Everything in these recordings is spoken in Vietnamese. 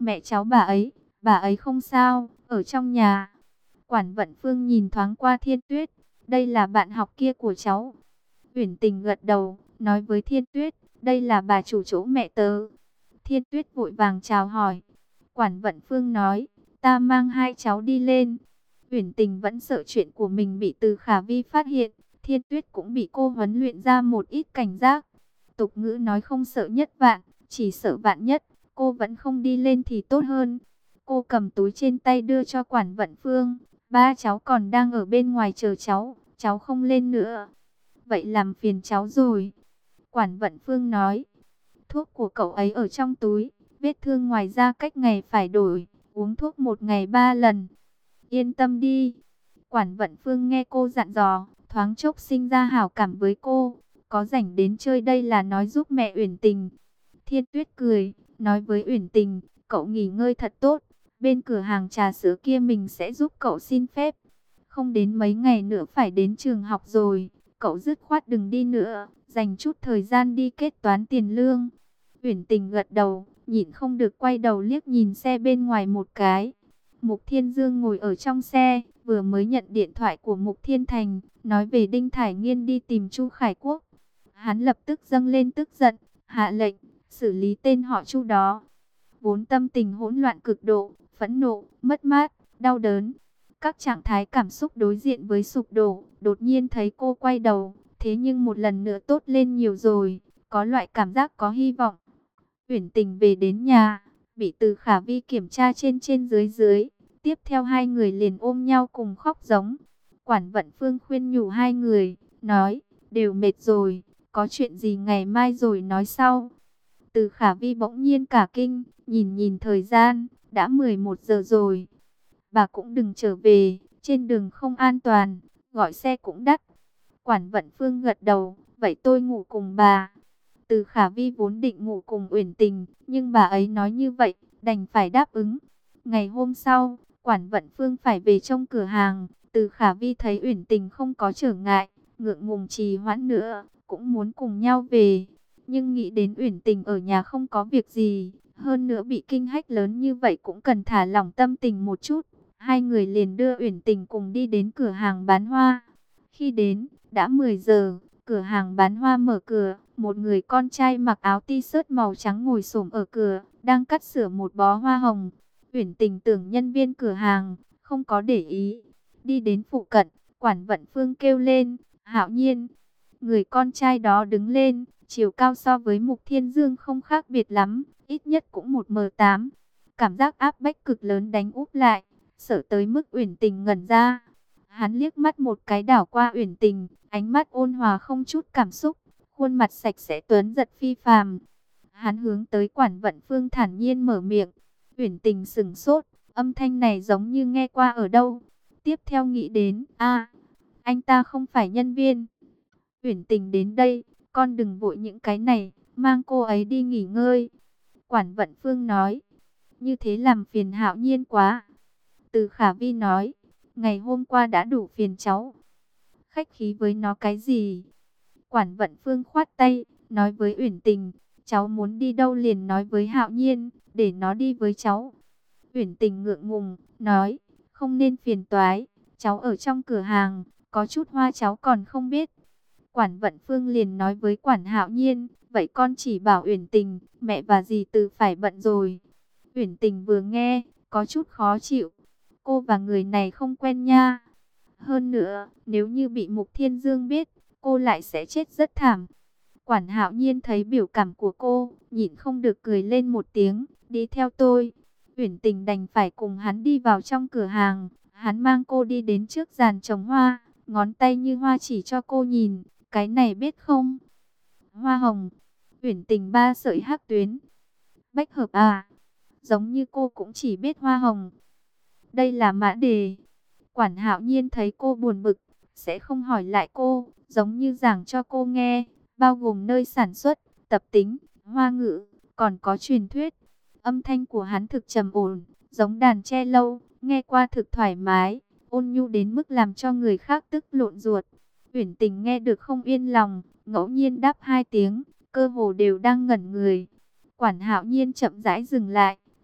Mẹ cháu bà ấy không sao, ở trong nhà. Quản Vận Phương nhìn thoáng qua Thiên Tuyết, đây là bạn học kia của cháu. Uyển Tình gật đầu, nói với Thiên Tuyết, đây là bà chủ chỗ mẹ tớ. Thiên Tuyết vội vàng chào hỏi. Quản Vận Phương nói, ta mang hai cháu đi lên. Uyển Tình vẫn sợ chuyện của mình bị Từ Khả Vi phát hiện. Thiên Tuyết cũng bị cô huấn luyện ra một ít cảnh giác. Tục ngữ nói không sợ nhất vạn, chỉ sợ vạn nhất. Cô vẫn không đi lên thì tốt hơn. Cô cầm túi trên tay đưa cho Quản Vận Phương. Ba cháu còn đang ở bên ngoài chờ cháu không lên nữa. Vậy làm phiền cháu rồi. Quản Vận Phương nói, thuốc của cậu ấy ở trong túi, vết thương ngoài da cách ngày phải đổi, uống thuốc 1 ngày 3 lần. Yên tâm đi. Quản Vận Phương nghe cô dặn dò, thoáng chốc sinh ra hảo cảm với cô. Có rảnh đến chơi đây là nói giúp mẹ Uyển Tình. Thiên Tuyết cười, nói với Uyển Tình, cậu nghỉ ngơi thật tốt. Bên cửa hàng trà sữa kia mình sẽ giúp cậu xin phép. Không đến mấy ngày nữa phải đến trường học rồi. Cậu dứt khoát đừng đi nữa, dành chút thời gian đi kết toán tiền lương. Uyển Tình gật đầu, nhịn không được quay đầu liếc nhìn xe bên ngoài một cái. Mục Thiên Dương ngồi ở trong xe, vừa mới nhận điện thoại của Mục Thiên Thành, nói về Đinh Thải Nghiên đi tìm Chu Khải Quốc. Hắn lập tức dâng lên tức giận, hạ lệnh, xử lý tên họ Chu đó. Vốn tâm tình hỗn loạn cực độ, phẫn nộ, mất mát, đau đớn. Các trạng thái cảm xúc đối diện với sụp đổ, đột nhiên thấy cô quay đầu, thế nhưng một lần nữa tốt lên nhiều rồi, có loại cảm giác có hy vọng. Uyển Tình về đến nhà, bị Từ Khả Vi kiểm tra trên trên dưới dưới, tiếp theo hai người liền ôm nhau cùng khóc giống. Quản Vận Phương khuyên nhủ hai người, nói, đều mệt rồi, có chuyện gì ngày mai rồi nói sau. Từ Khả Vi bỗng nhiên cả kinh, nhìn nhìn thời gian, đã 11 giờ rồi. Bà cũng đừng trở về, trên đường không an toàn, gọi xe cũng đắt. Quản Vận Phương gật đầu, vậy tôi ngủ cùng bà. Từ Khả Vi vốn định ngủ cùng Uyển Tình, nhưng bà ấy nói như vậy, đành phải đáp ứng. Ngày hôm sau, Quản Vận Phương phải về trong cửa hàng. Từ Khả Vi thấy Uyển Tình không có trở ngại, ngượng ngùng trì hoãn nữa, cũng muốn cùng nhau về. Nhưng nghĩ đến Uyển Tình ở nhà không có việc gì, hơn nữa bị kinh hách lớn như vậy cũng cần thả lỏng tâm tình một chút. Hai người liền đưa Uyển Tình cùng đi đến cửa hàng bán hoa. Khi đến, đã 10 giờ, cửa hàng bán hoa mở cửa. Một người con trai mặc áo t-shirt màu trắng ngồi xổm ở cửa, đang cắt sửa một bó hoa hồng. Uyển Tình tưởng nhân viên cửa hàng, không có để ý. Đi đến phụ cận, Quản Vận Phương kêu lên, Hạo Nhiên. Người con trai đó đứng lên, chiều cao so với Mục Thiên Dương không khác biệt lắm, ít nhất cũng 1m8. Cảm giác áp bách cực lớn đánh úp lại, sợ tới mức Uyển Tình ngẩn ra. Hắn liếc mắt một cái đảo qua Uyển Tình, ánh mắt ôn hòa không chút cảm xúc, khuôn mặt sạch sẽ tuấn giật phi phàm. Hắn hướng tới Quản Vận Phương thản nhiên mở miệng. Uyển Tình sững sốt, âm thanh này giống như nghe qua ở đâu. Tiếp theo nghĩ đến, anh ta không phải nhân viên. Uyển Tình đến đây, con đừng vội những cái này, mang cô ấy đi nghỉ ngơi. Quản Vận Phương nói, như thế làm phiền Hạo Nhiên quá. Từ Khả Vi nói, ngày hôm qua đã đủ phiền cháu. Khách khí với nó cái gì? Quản Vận Phương khoát tay, nói với Uyển Tình, cháu muốn đi đâu liền nói với Hạo Nhiên, để nó đi với cháu. Uyển Tình ngượng ngùng, nói, không nên phiền toái, cháu ở trong cửa hàng, có chút hoa cháu còn không biết. Quản Vận Phương liền nói với Quản Hạo Nhiên, vậy con chỉ bảo Uyển Tình, mẹ và dì Từ phải bận rồi. Uyển Tình vừa nghe, có chút khó chịu. Cô và người này không quen nha. Hơn nữa, nếu như bị Mục Thiên Dương biết, cô lại sẽ chết rất thảm. Quản Hạo Nhiên thấy biểu cảm của cô, nhịn không được cười lên một tiếng, đi theo tôi. Uyển Tình đành phải cùng hắn đi vào trong cửa hàng. Hắn mang cô đi đến trước giàn trồng hoa, ngón tay như hoa chỉ cho cô nhìn, cái này biết không? Hoa hồng. Uyển Tình 3 sợi hắc tuyến. Bách hợp à? Giống như cô cũng chỉ biết hoa hồng. Đây là mã đề. Quản Hạo Nhiên thấy cô buồn bực, sẽ không hỏi lại cô, giống như giảng cho cô nghe, bao gồm nơi sản xuất, tập tính, hoa ngữ, còn có truyền thuyết. Âm thanh của hắn thực trầm ổn, giống đàn tre lâu, nghe qua thực thoải mái, ôn nhu đến mức làm cho người khác tức lộn ruột. Uyển Tình nghe được không yên lòng, ngẫu nhiên đáp 2 tiếng, cơ hồ đều đang ngẩn người. Quản Hạo Nhiên chậm rãi dừng lại,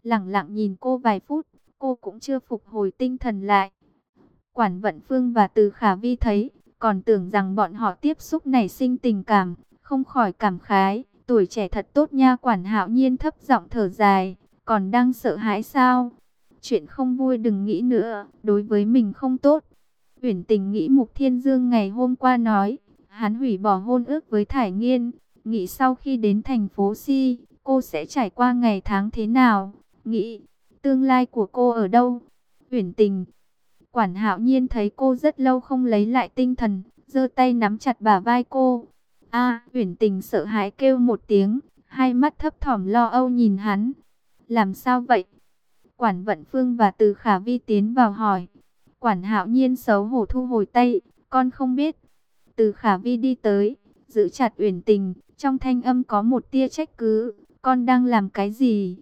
lẳng lặng nhìn cô vài phút, cô cũng chưa phục hồi tinh thần lại. Quản Vận Phương và Từ Khả Vi thấy, còn tưởng rằng bọn họ tiếp xúc nảy sinh tình cảm, không khỏi cảm khái, tuổi trẻ thật tốt nha. Quản Hạo Nhiên thấp giọng thở dài, còn đang sợ hãi sao? Chuyện không vui đừng nghĩ nữa, đối với mình không tốt. Uyển Tình nghĩ Mục Thiên Dương ngày hôm qua nói, hắn hủy bỏ hôn ước với Thải Nghiên, nghĩ sau khi đến thành phố Si, cô sẽ trải qua ngày tháng thế nào, nghĩ tương lai của cô ở đâu. Uyển Tình. Quản Hạo Nhiên thấy cô rất lâu không lấy lại tinh thần, giơ tay nắm chặt bả vai cô. Uyển Tình sợ hãi kêu một tiếng, hai mắt thấp thỏm lo âu nhìn hắn. Làm sao vậy? Quản Vận Phương và Từ Khả Vi tiến vào hỏi. Quản Hạo Nhiên xấu hổ thu hồi tay, con không biết. Từ Khả Vi đi tới, giữ chặt Uyển Tình, trong thanh âm có một tia trách cứ. Con đang làm cái gì?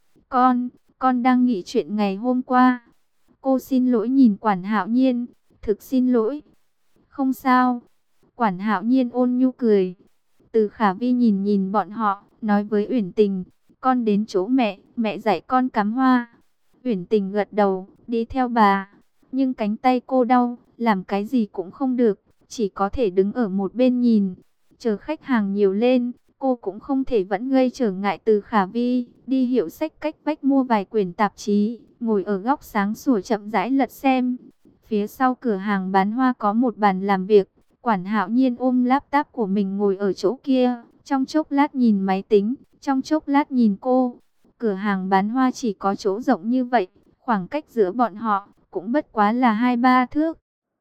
Con đang nghĩ chuyện ngày hôm qua. Cô xin lỗi nhìn Quản Hạo Nhiên, thực xin lỗi. Không sao. Quản Hạo Nhiên ôn nhu cười. Từ Khả Vi nhìn nhìn bọn họ, nói với Uyển Tình, con đến chỗ mẹ, mẹ dạy con cắm hoa. Uyển Tình gật đầu, đi theo bà. Nhưng cánh tay cô đau, làm cái gì cũng không được, chỉ có thể đứng ở một bên nhìn. Chờ khách hàng nhiều lên, cô cũng không thể vẫn gây trở ngại. Từ Khả Vi đi hiệu sách cách vách mua vài quyển tạp chí, ngồi ở góc sáng sủa chậm rãi lật xem. Phía sau cửa hàng bán hoa có một bàn làm việc. Quản Hạo Nhiên ôm laptop của mình ngồi ở chỗ kia, trong chốc lát nhìn máy tính, trong chốc lát nhìn cô. Cửa hàng bán hoa chỉ có chỗ rộng như vậy, khoảng cách giữa bọn họ cũng bất quá là 2-3 thước.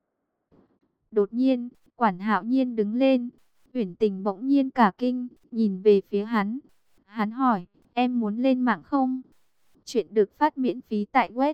Đột nhiên, Quản Hạo Nhiên đứng lên, Uyển Tình bỗng nhiên cả kinh, nhìn về phía hắn. Hắn hỏi, em muốn lên mạng không? Chuyện được phát miễn phí tại web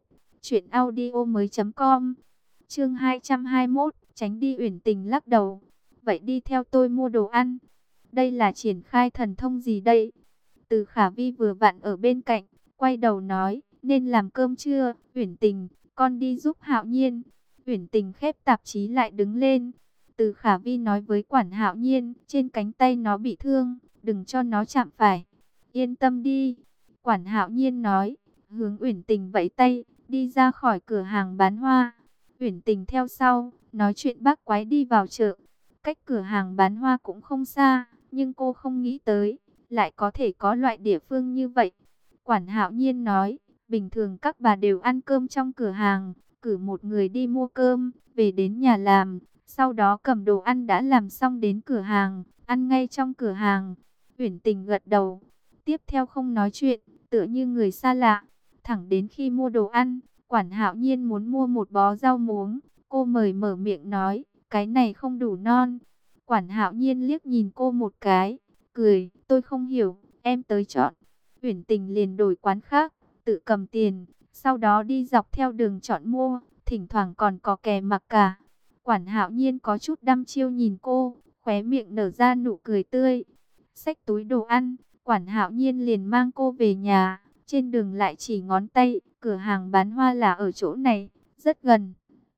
truyệnaudiomoi.com. Chương 221, tránh đi. Uyển Tình lắc đầu. Vậy đi theo tôi mua đồ ăn. Đây là triển khai thần thông gì đây? Từ Khả Vi vừa vặn ở bên cạnh, quay đầu nói, nên làm cơm chưa? Uyển Tình, con đi giúp Hạo Nhiên. Uyển Tình khép tạp chí lại đứng lên. Từ Khả Vi nói với Quản Hạo Nhiên, trên cánh tay nó bị thương, đừng cho nó chạm phải. Yên tâm đi. Quản Hạo Nhiên nói, hướng Uyển Tình vẫy tay, đi ra khỏi cửa hàng bán hoa. Uyển Tình theo sau, nói chuyện bác quái đi vào chợ. Cách cửa hàng bán hoa cũng không xa, nhưng cô không nghĩ tới, lại có thể có loại địa phương như vậy. Quản Hạo Nhiên nói, bình thường các bà đều ăn cơm trong cửa hàng, cử một người đi mua cơm, về đến nhà làm, sau đó cầm đồ ăn đã làm xong đến cửa hàng, ăn ngay trong cửa hàng. Uyển Tình gật đầu, tiếp theo không nói chuyện, tựa như người xa lạ. Thẳng đến khi mua đồ ăn, Quản Hạo Nhiên muốn mua một bó rau muống, cô mời mở miệng nói, cái này không đủ non. Quản Hạo Nhiên liếc nhìn cô một cái, cười, tôi không hiểu, em tới chọn. Uyển Tình liền đổi quán khác, tự cầm tiền, sau đó đi dọc theo đường chọn mua, thỉnh thoảng còn có kè mặc cả. Quản Hạo Nhiên có chút đăm chiêu nhìn cô, khóe miệng nở ra nụ cười tươi. Xách túi đồ ăn, Quản Hạo Nhiên liền mang cô về nhà, trên đường lại chỉ ngón tay, cửa hàng bán hoa là ở chỗ này, rất gần.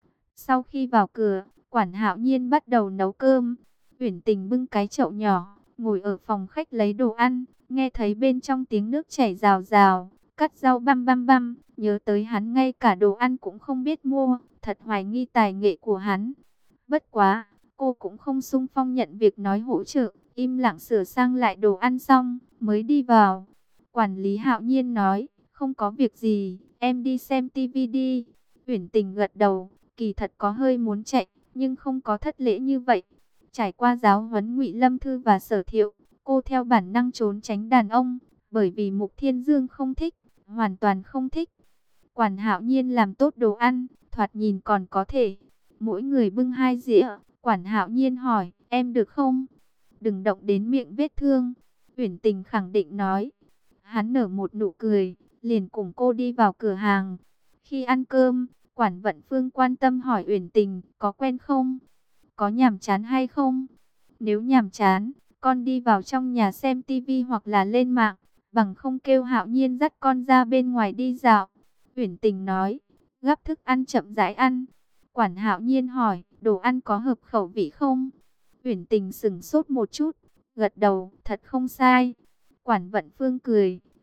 Sau khi vào cửa, Quản Hạo Nhiên bắt đầu nấu cơm. Uyển Tình bưng cái chậu nhỏ, ngồi ở phòng khách lấy đồ ăn, nghe thấy bên trong tiếng nước chảy rào rào, cắt rau băm băm băm, nhớ tới hắn ngay cả đồ ăn cũng không biết mua, thật hoài nghi tài nghệ của hắn. Bất quá, cô cũng không xung phong nhận việc nói hỗ trợ, im lặng sửa sang lại đồ ăn xong, mới đi vào. Quản lý Hạo Nhiên nói, không có việc gì, em đi xem tivi đi. Uyển Tình gật đầu, kỳ thật có hơi muốn chạy, nhưng không có thất lễ như vậy. Trải qua giáo huấn Ngụy Lâm Thư và Sở Thiệu, cô theo bản năng trốn tránh đàn ông, bởi vì Mục Thiên Dương không thích, hoàn toàn không thích. Quản Hạo Nhiên làm tốt đồ ăn, thoạt nhìn còn có thể. Mỗi người bưng 2 dĩa, Quản Hạo Nhiên hỏi, em được không? Đừng động đến miệng vết thương. Uyển Tình khẳng định nói. Hắn nở một nụ cười, liền cùng cô đi vào cửa hàng. Khi ăn cơm, Quản Vận Phương quan tâm hỏi Uyển Tình, có quen không? Có nhàm chán hay không? Nếu nhàm chán, con đi vào trong nhà xem tivi hoặc là lên mạng, bằng không kêu Hạo Nhiên dắt con ra bên ngoài đi dạo. Uyển Tình nói, gắp thức ăn chậm rãi ăn. Quản Hạo Nhiên hỏi, đồ ăn có hợp khẩu vị không? Uyển Tình sững sốt một chút, gật đầu, thật không sai. Quản Vận Phương cười,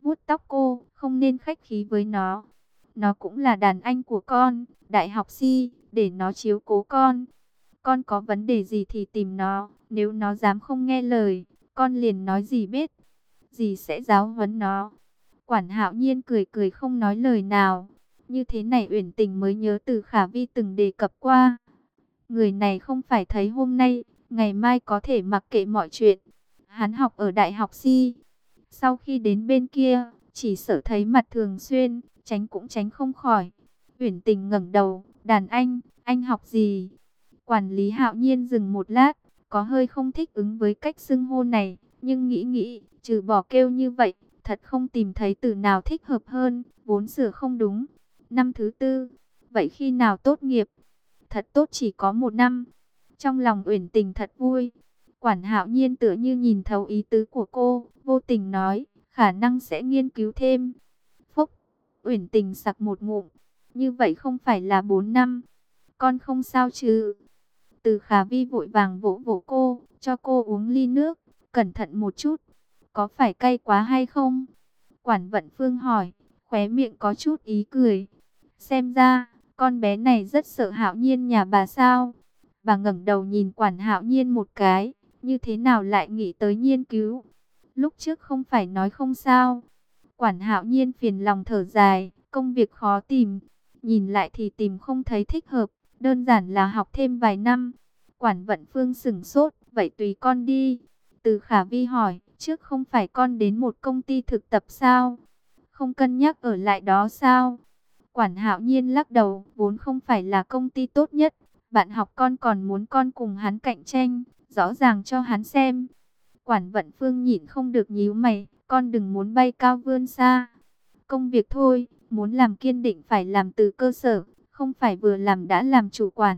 vuốt tóc cô, không nên khách khí với nó. Nó cũng là đàn anh của con, đại học si, để nó chiếu cố con. Con có vấn đề gì thì tìm nó, nếu nó dám không nghe lời, con liền nói dì biết. Dì sẽ giáo huấn nó. Quản Hạo Nhiên cười cười không nói lời nào. Như thế này Uyển Tình mới nhớ Từ Khả Vi từng đề cập qua. Người này không phải thấy hôm nay, ngày mai có thể mặc kệ mọi chuyện. Hắn học ở đại học Si. Sau khi đến bên kia, chỉ sợ thấy mặt thường xuyên, tránh cũng tránh không khỏi. Uyển Tình ngẩng đầu, đàn anh học gì? Quản lý Hạo Nhiên dừng một lát, có hơi không thích ứng với cách xưng hô này, nhưng nghĩ, trừ bỏ kêu như vậy, thật không tìm thấy từ nào thích hợp hơn, vốn sửa không đúng. Năm thứ tư, vậy khi nào tốt nghiệp? Thật tốt chỉ có 1 năm. Trong lòng Uyển Tình thật vui. Quản Hạo Nhiên tựa như nhìn thấu ý tứ của cô, vô tình nói, khả năng sẽ nghiên cứu thêm. Phúc, Uyển Tình sặc một ngụm, như vậy không phải là 4 năm. Con không sao chứ? Từ Khả Vi vội vàng vỗ vỗ cô, cho cô uống ly nước, cẩn thận một chút. Có phải cay quá hay không? Quản Vận Phương hỏi, khóe miệng có chút ý cười. Xem ra, con bé này rất sợ Hạo Nhiên nhà bà sao? Bà ngẩng đầu nhìn Quản Hạo Nhiên một cái, như thế nào lại nghĩ tới nghiên cứu? Lúc trước không phải nói không sao? Quản Hạo Nhiên phiền lòng thở dài, công việc khó tìm, nhìn lại thì tìm không thấy thích hợp, đơn giản là học thêm vài năm. Quản Vận Phương sững sốt, vậy tùy con đi. Từ Khả Vi hỏi, trước không phải con đến một công ty thực tập sao? Không cân nhắc ở lại đó sao? Quản Hạo Nhiên lắc đầu, vốn không phải là công ty tốt nhất. Bạn học con còn muốn con cùng hắn cạnh tranh, rõ ràng cho hắn xem. Quản Vận Phương nhịn không được nhíu mày, con đừng muốn bay cao vươn xa. Công việc thôi, muốn làm kiên định phải làm từ cơ sở, không phải vừa làm đã làm chủ quản.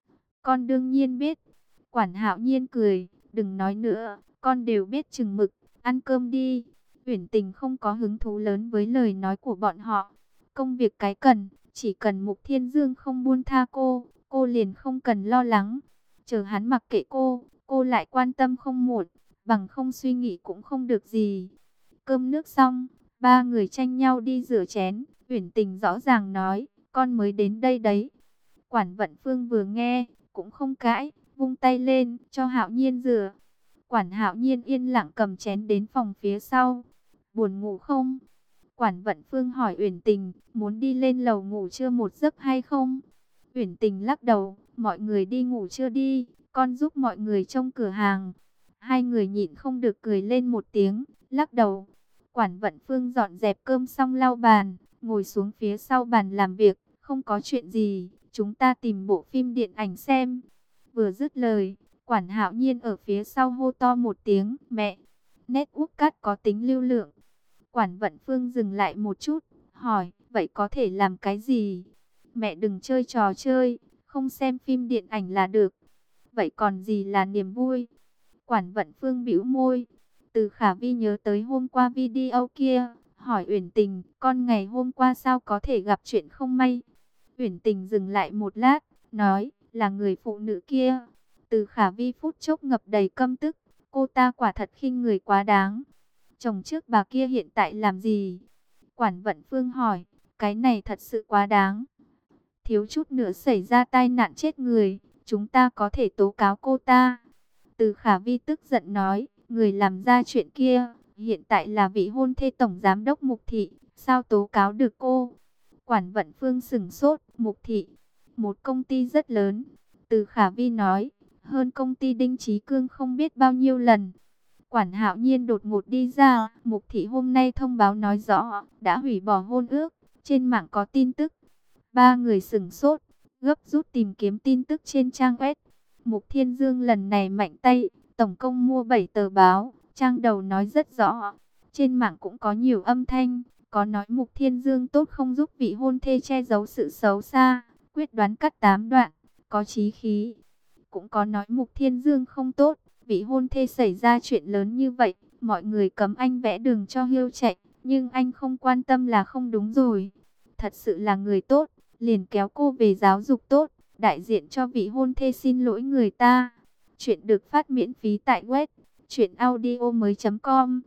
Con đương nhiên biết. Quản Hạo Nhiên cười, đừng nói nữa, con đều biết chừng mực, ăn cơm đi. Uyển Tình không có hứng thú lớn với lời nói của bọn họ. Công việc cái cần, chỉ cần Mục Thiên Dương không buông tha cô liền không cần lo lắng. Chờ hắn mặc kệ cô lại quan tâm không muộn, bằng không suy nghĩ cũng không được gì. Cơm nước xong, ba người tranh nhau đi rửa chén. Uyển Tình rõ ràng nói, con mới đến đây đấy. Quản Vận Phương vừa nghe, cũng không cãi, vung tay lên, cho Hạo Nhiên rửa. Quản Hạo Nhiên yên lặng cầm chén đến phòng phía sau. Buồn ngủ không? Quản Vận Phương hỏi Uyển Tình, muốn đi lên lầu ngủ trưa một giấc hay không? Uyển Tình lắc đầu, mọi người đi ngủ trưa đi, con giúp mọi người trông cửa hàng. Hai người nhịn không được cười lên một tiếng, lắc đầu. Quản Vận Phương dọn dẹp cơm xong lau bàn, ngồi xuống phía sau bàn làm việc, không có chuyện gì, chúng ta tìm bộ phim điện ảnh xem. Vừa dứt lời, Quản Hạo Nhiên ở phía sau hô to một tiếng, mẹ, network card có tính lưu lượng. Quản Vận Phương dừng lại một chút, hỏi, vậy có thể làm cái gì? Mẹ đừng chơi trò chơi, không xem phim điện ảnh là được. Vậy còn gì là niềm vui? Quản Vận Phương bĩu môi. Từ Khả Vi nhớ tới hôm qua video kia, hỏi Uyển Tình, con ngày hôm qua sao có thể gặp chuyện không may? Uyển Tình dừng lại một lát, nói, là người phụ nữ kia. Từ Khả Vi phút chốc ngập đầy căm tức, cô ta quả thật khinh người quá đáng. Chồng trước bà kia hiện tại làm gì? Quản Vận Phương hỏi, cái này thật sự quá đáng. Thiếu chút nữa xảy ra tai nạn chết người, chúng ta có thể tố cáo cô ta. Từ Khả Vi tức giận nói, người làm ra chuyện kia, hiện tại là vị hôn thê tổng giám đốc Mục Thị, sao tố cáo được cô? Quản Vận Phương sững sốt, Mục Thị, một công ty rất lớn. Từ Khả Vi nói, hơn công ty Đinh Chí Cương không biết bao nhiêu lần. Quản Hạo Nhiên đột ngột đi ra, Mục Thị hôm nay thông báo nói rõ, đã hủy bỏ hôn ước, trên mạng có tin tức. Ba người sửng sốt, gấp rút tìm kiếm tin tức trên trang web. Mục Thiên Dương lần này mạnh tay, tổng cộng mua 7 tờ báo, trang đầu nói rất rõ. Trên mạng cũng có nhiều âm thanh, có nói Mục Thiên Dương tốt không giúp vị hôn thê che giấu sự xấu xa, quyết đoán cắt 8 đoạn, có chí khí. Cũng có nói Mục Thiên Dương không tốt, vị hôn thê xảy ra chuyện lớn như vậy, mọi người cấm anh vẽ đường cho hiêu chạy, nhưng anh không quan tâm là không đúng rồi. Thật sự là người tốt, liền kéo cô về giáo dục tốt, đại diện cho vị hôn thê xin lỗi người ta. Chuyện được phát miễn phí tại web truyệnaudiomoi.com.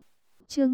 Chương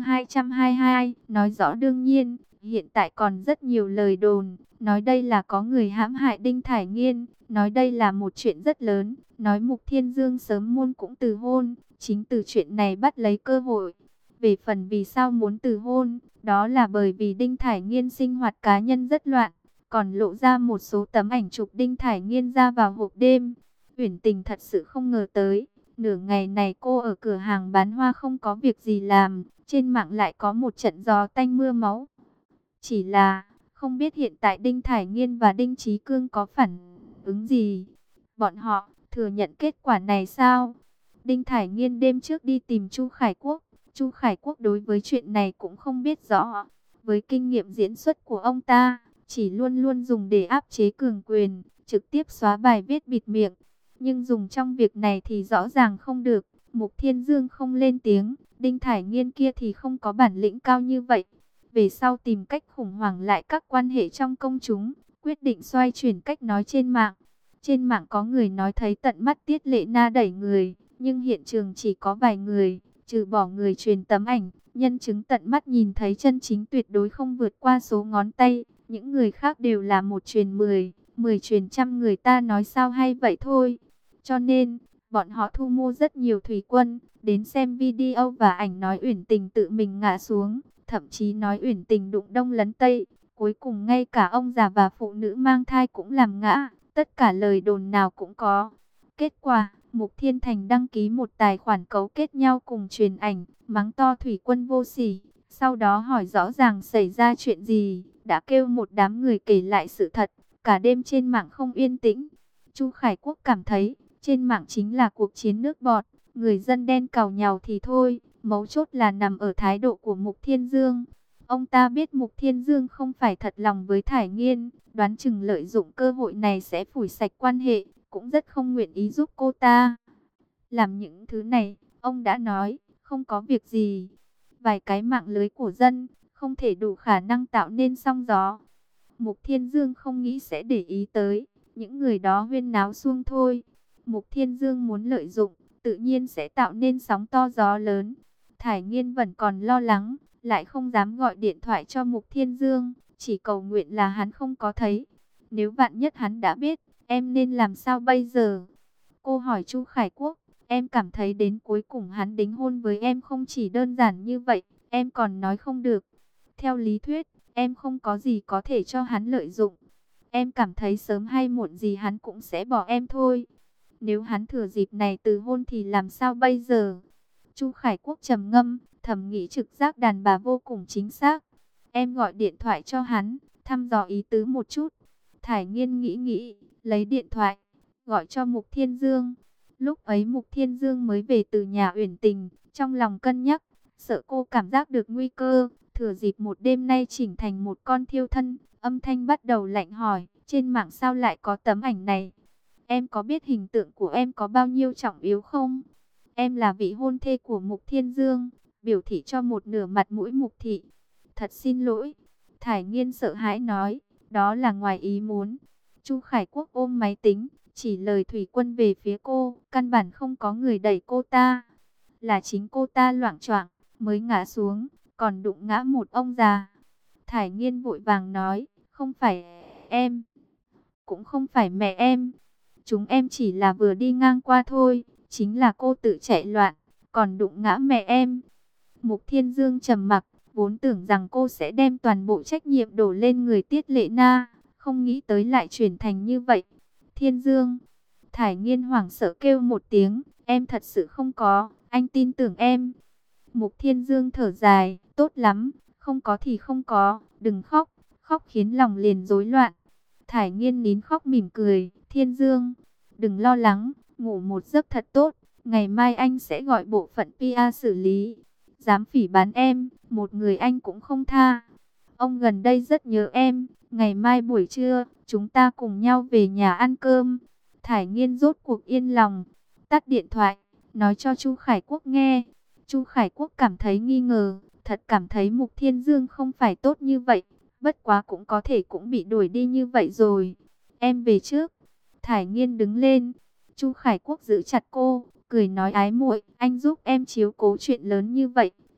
222, nói rõ đương nhiên, hiện tại còn rất nhiều lời đồn, nói đây là có người hãm hại Đinh Thải Nghiên, nói đây là một chuyện rất lớn, nói Mục Thiên Dương sớm muộn cũng từ hôn, chính từ chuyện này bắt lấy cơ hội. Về phần vì sao muốn từ hôn, đó là bởi vì Đinh Thải Nghiên sinh hoạt cá nhân rất loạn, còn lộ ra một số tấm ảnh chụp Đinh Thải Nghiên ra vào hộp đêm. Uyển Tình thật sự không ngờ tới, nửa ngày này cô ở cửa hàng bán hoa không có việc gì làm, trên mạng lại có một trận gió tanh mưa máu. Chỉ là, không biết hiện tại Đinh Thải Nghiên và Đinh Chí Cương có phản ứng gì? Bọn họ thừa nhận kết quả này sao? Đinh Thải Nghiên đêm trước đi tìm Chu Khải Quốc. Chu Khải Quốc đối với chuyện này cũng không biết rõ. Với kinh nghiệm diễn xuất của ông ta, chỉ luôn luôn dùng để áp chế cường quyền, trực tiếp xóa bài viết bịt miệng. Nhưng dùng trong việc này thì rõ ràng không được. Mục Thiên Dương không lên tiếng, Đinh Thải Nghiên kia thì không có bản lĩnh cao như vậy. Về sau tìm cách khủng hoảng lại các quan hệ trong công chúng, quyết định xoay chuyển cách nói trên mạng. Trên mạng có người nói thấy tận mắt Tiết Lệ Na đẩy người, nhưng hiện trường chỉ có vài người, trừ bỏ người truyền tấm ảnh, nhân chứng tận mắt nhìn thấy chân chính tuyệt đối không vượt qua số ngón tay. Những người khác đều là một truyền 10, 10 truyền trăm, người ta nói sao hay vậy thôi. Cho nên, bọn họ thu mua rất nhiều thủy quân, đến xem video và ảnh nói Uyển Tình tự mình ngã xuống, thậm chí nói Uyển Tình đụng đông lấn tây. Cuối cùng ngay cả ông già và phụ nữ mang thai cũng làm ngã, tất cả lời đồn nào cũng có. Kết quả, Mục Thiên Thành đăng ký một tài khoản cấu kết nhau cùng truyền ảnh, mắng to thủy quân vô sỉ. Sau đó hỏi rõ ràng xảy ra chuyện gì, đã kêu một đám người kể lại sự thật. Cả đêm trên mạng không yên tĩnh. Chu Khải Quốc cảm thấy, trên mạng chính là cuộc chiến nước bọt, người dân đen càu nhàu thì thôi, mấu chốt là nằm ở thái độ của Mục Thiên Dương. Ông ta biết Mục Thiên Dương không phải thật lòng với Thải Nghiên, đoán chừng lợi dụng cơ hội này sẽ phủi sạch quan hệ, cũng rất không nguyện ý giúp cô ta. Làm những thứ này, ông đã nói, không có việc gì. Vài cái mạng lưới của dân, không thể đủ khả năng tạo nên sóng gió. Mục Thiên Dương không nghĩ sẽ để ý tới, những người đó huyên náo xuông thôi. Mục Thiên Dương muốn lợi dụng, tự nhiên sẽ tạo nên sóng to gió lớn. Thải Nghiên vẫn còn lo lắng, lại không dám gọi điện thoại cho Mục Thiên Dương, chỉ cầu nguyện là hắn không có thấy. Nếu vạn nhất hắn đã biết, em nên làm sao bây giờ? Cô hỏi Chu Khải Quốc, em cảm thấy đến cuối cùng hắn đính hôn với em không chỉ đơn giản như vậy, em còn nói không được. Theo lý thuyết, em không có gì có thể cho hắn lợi dụng. Em cảm thấy sớm hay muộn gì hắn cũng sẽ bỏ em thôi. Nếu hắn thừa dịp này từ hôn thì làm sao bây giờ? Chu Khải Quốc trầm ngâm, thầm nghĩ trực giác đàn bà vô cùng chính xác. Em gọi điện thoại cho hắn, thăm dò ý tứ một chút. Thải Nghiên nghĩ nghĩ, lấy điện thoại, gọi cho Mục Thiên Dương. Lúc ấy Mục Thiên Dương mới về từ nhà Uyển Tình, trong lòng cân nhắc, sợ cô cảm giác được nguy cơ, thừa dịp một đêm nay chỉnh thành một con thiêu thân, âm thanh bắt đầu lạnh hỏi, trên mạng sao lại có tấm ảnh này? Em có biết hình tượng của em có bao nhiêu trọng yếu không? Em là vị hôn thê của Mục Thiên Dương, biểu thị cho một nửa mặt mũi Mục thị. Thật xin lỗi. Thải Nghiên sợ hãi nói, đó là ngoài ý muốn. Chu Khải Quốc ôm máy tính, chỉ lời thủy quân về phía cô, căn bản không có người đẩy cô ta. Là chính cô ta loạng choạng mới ngã xuống, còn đụng ngã một ông già. Thải Nghiên vội vàng nói, không phải em, cũng không phải mẹ em. Chúng em chỉ là vừa đi ngang qua thôi, chính là cô tự chạy loạn, còn đụng ngã mẹ em. Mục Thiên Dương trầm mặc, vốn tưởng rằng cô sẽ đem toàn bộ trách nhiệm đổ lên người Tiết Lệ Na, không nghĩ tới lại chuyển thành như vậy. Thiên Dương, Thải Nghiên hoảng sợ kêu một tiếng, em thật sự không có, anh tin tưởng em. Mục Thiên Dương thở dài, tốt lắm, không có thì không có, đừng khóc, khóc khiến lòng liền rối loạn. Thải Nghiên nín khóc mỉm cười, Thiên Dương, đừng lo lắng, ngủ một giấc thật tốt, ngày mai anh sẽ gọi bộ phận PR xử lý. Dám phỉ báng em, một người anh cũng không tha. Ông gần đây rất nhớ em, ngày mai buổi trưa, chúng ta cùng nhau về nhà ăn cơm. Thải Nghiên rốt cuộc yên lòng, tắt điện thoại, nói cho Chu Khải Quốc nghe. Chu Khải Quốc cảm thấy nghi ngờ, thật cảm thấy Mục Thiên Dương không phải tốt như vậy, bất quá cũng có thể cũng bị đuổi đi như vậy rồi. Em về trước. Thải Nghiên đứng lên, Chu Khải Quốc giữ chặt cô, cười nói ái muội, anh giúp em chiếu cố chuyện lớn như vậy,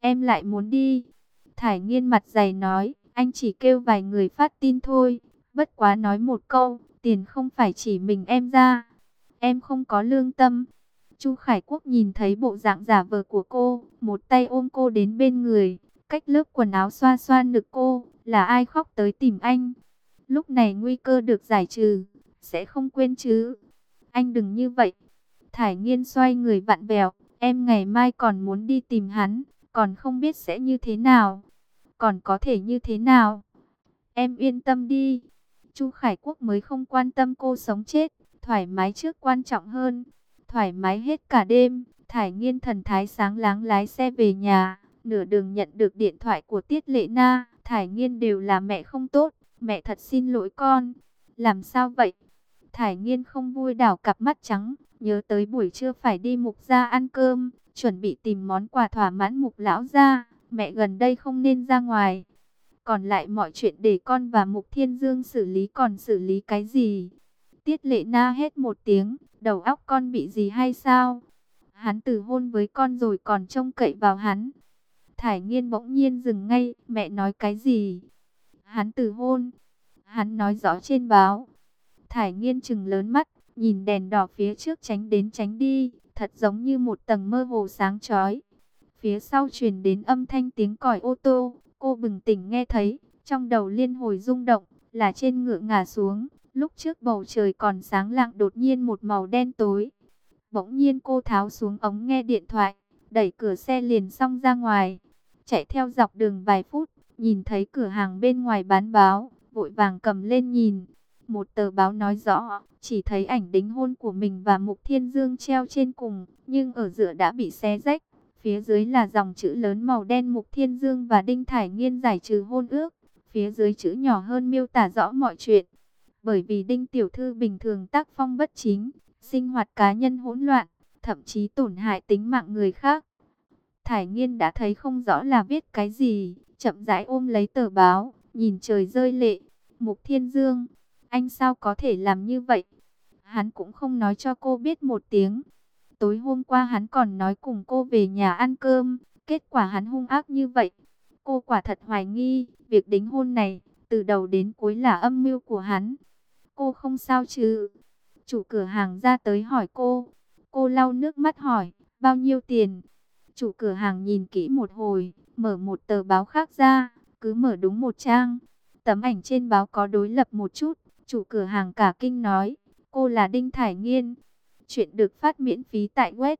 em lại muốn đi. Thải Nghiên mặt dày nói, anh chỉ kêu vài người phát tin thôi, bất quá nói một câu, tiền không phải chỉ mình em ra. Em không có lương tâm. Chu Khải Quốc nhìn thấy bộ dạng giả vờ của cô, một tay ôm cô đến bên người, cách lớp quần áo xoa xoa ngực cô, là ai khóc tới tìm anh. Lúc này nguy cơ được giải trừ, sẽ không quên chứ. Anh đừng như vậy. Thải Nghiên xoay người vặn vẹo, em ngày mai còn muốn đi tìm hắn, còn không biết sẽ như thế nào. Còn có thể như thế nào? Em yên tâm đi. Chu Khải Quốc mới không quan tâm cô sống chết, thoải mái trước quan trọng hơn. Thoải mái hết cả đêm, Thải Nghiên thần thái sáng láng lái xe về nhà. Nửa đường nhận được điện thoại của Tiết Lệ Na. Thải Nghiên đều là mẹ không tốt, mẹ thật xin lỗi con. Làm sao vậy? Thải Nghiên không vui đảo cặp mắt trắng, nhớ tới buổi trưa phải đi Mục gia ăn cơm, chuẩn bị tìm món quà thỏa mãn Mục lão gia. Mẹ gần đây không nên ra ngoài. Còn lại mọi chuyện để con và Mục Thiên Dương xử lý, còn xử lý cái gì? Tiết Lệ Na hét một tiếng, đầu óc con bị gì hay sao? Hắn từ hôn với con rồi còn trông cậy vào hắn. Thải Nghiên bỗng nhiên dừng ngay, mẹ nói cái gì? Hắn từ hôn, hắn nói rõ trên báo. Thải Nghiên trừng lớn mắt, nhìn đèn đỏ phía trước tránh đến tránh đi, thật giống như một tầng mơ hồ sáng chói. Phía sau truyền đến âm thanh tiếng còi ô tô, cô bừng tỉnh nghe thấy, trong đầu liên hồi rung động, là trên ngựa ngả xuống. Lúc trước bầu trời còn sáng lạng đột nhiên một màu đen tối. Bỗng nhiên cô tháo xuống ống nghe điện thoại, đẩy cửa xe liền xông ra ngoài. Chạy theo dọc đường vài phút, nhìn thấy cửa hàng bên ngoài bán báo, vội vàng cầm lên nhìn. Một tờ báo nói rõ, chỉ thấy ảnh đính hôn của mình và Mục Thiên Dương treo trên cùng, nhưng ở giữa đã bị xé rách. Phía dưới là dòng chữ lớn màu đen Mục Thiên Dương và Đinh Thải Nghiên giải trừ hôn ước. Phía dưới chữ nhỏ hơn miêu tả rõ mọi chuyện. Bởi vì Đinh tiểu thư bình thường tác phong bất chính, sinh hoạt cá nhân hỗn loạn, thậm chí tổn hại tính mạng người khác. Thải Nghiên đã thấy không rõ là viết cái gì, chậm rãi ôm lấy tờ báo, nhìn trời rơi lệ. Mục Thiên Dương, anh sao có thể làm như vậy? Hắn cũng không nói cho cô biết một tiếng. Tối hôm qua hắn còn nói cùng cô về nhà ăn cơm, kết quả hắn hung ác như vậy. Cô quả thật hoài nghi, việc đính hôn này, từ đầu đến cuối là âm mưu của hắn. Cô không sao chứ? Chủ cửa hàng ra tới hỏi cô. Cô lau nước mắt hỏi, bao nhiêu tiền? Chủ cửa hàng nhìn kỹ một hồi, mở một tờ báo khác ra, cứ mở đúng một trang. Tấm ảnh trên báo có đối lập một chút, chủ cửa hàng cả kinh nói, cô là Đinh Thải Nghiên. Chuyện được phát miễn phí tại web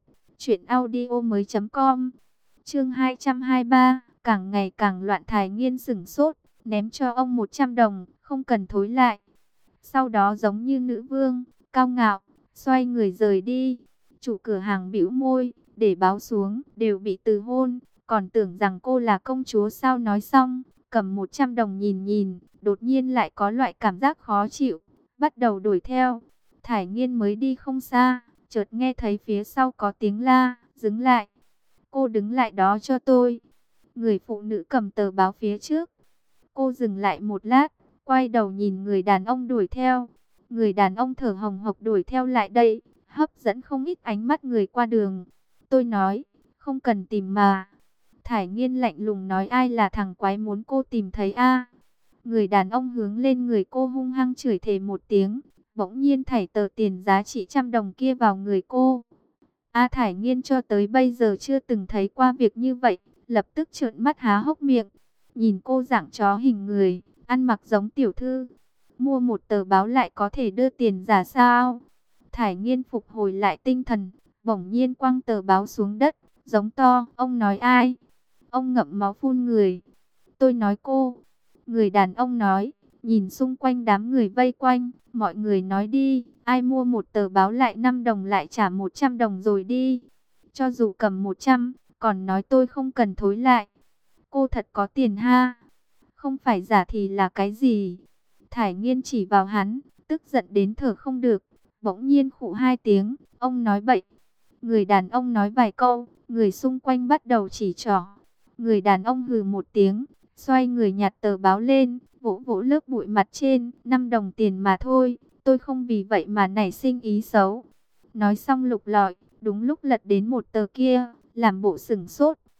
truyệnaudiomoi.com. Chương 223, càng ngày càng loạn. Thải Nghiên sững sốt, ném cho ông 100 đồng, không cần thối lại. Sau đó giống như nữ vương, cao ngạo, xoay người rời đi. Chủ cửa hàng bĩu môi, để báo xuống, đều bị từ hôn, còn tưởng rằng cô là công chúa sao. Nói xong, cầm 100 đồng nhìn nhìn, đột nhiên lại có loại cảm giác khó chịu, bắt đầu đuổi theo. Thải Nghiên mới đi không xa, chợt nghe thấy phía sau có tiếng la, dừng lại. Cô đứng lại đó cho tôi. Người phụ nữ cầm tờ báo phía trước. Cô dừng lại một lát, quay đầu nhìn người đàn ông đuổi theo. Người đàn ông thở hồng hộc đuổi theo lại đây, hấp dẫn không ít ánh mắt người qua đường. Tôi nói, không cần tìm mà. Thải Nghiên lạnh lùng nói, ai là thằng quái muốn cô tìm thấy a? Người đàn ông hướng lên người cô hung hăng chửi thề một tiếng, bỗng nhiên thảy tờ tiền giá trị 100 đồng kia vào người cô. Thải Nghiên cho tới bây giờ chưa từng thấy qua việc như vậy, lập tức trợn mắt há hốc miệng. Nhìn cô dạng chó hình người, ăn mặc giống tiểu thư, mua một tờ báo lại có thể đưa tiền giả sao? Thải Nghiên phục hồi lại tinh thần, bỗng nhiên quăng tờ báo xuống đất, giống to, ông nói ai? Ông ngậm máu phun người. Tôi nói cô. Người đàn ông nói, nhìn xung quanh đám người vây quanh, mọi người nói đi, ai mua một tờ báo lại 5 đồng lại trả 100 đồng rồi đi. Cho dù cầm 100, còn nói tôi không cần thối lại. Cô thật có tiền ha. Không phải giả thì là cái gì? Thải Nghiên chỉ vào hắn, tức giận đến thở không được, bỗng nhiên khụ 2 tiếng, ông nói bậy. Người đàn ông nói vài câu, người xung quanh bắt đầu chỉ trỏ. Người đàn ông hừ một tiếng, xoay người nhặt tờ báo lên, vỗ vỗ lớp bụi mặt trên, 5 đồng tiền mà thôi, tôi không vì vậy mà nảy sinh ý xấu. Nói xong lục lọi, đúng lúc lật đến một tờ kia, làm bộ sửng sốt,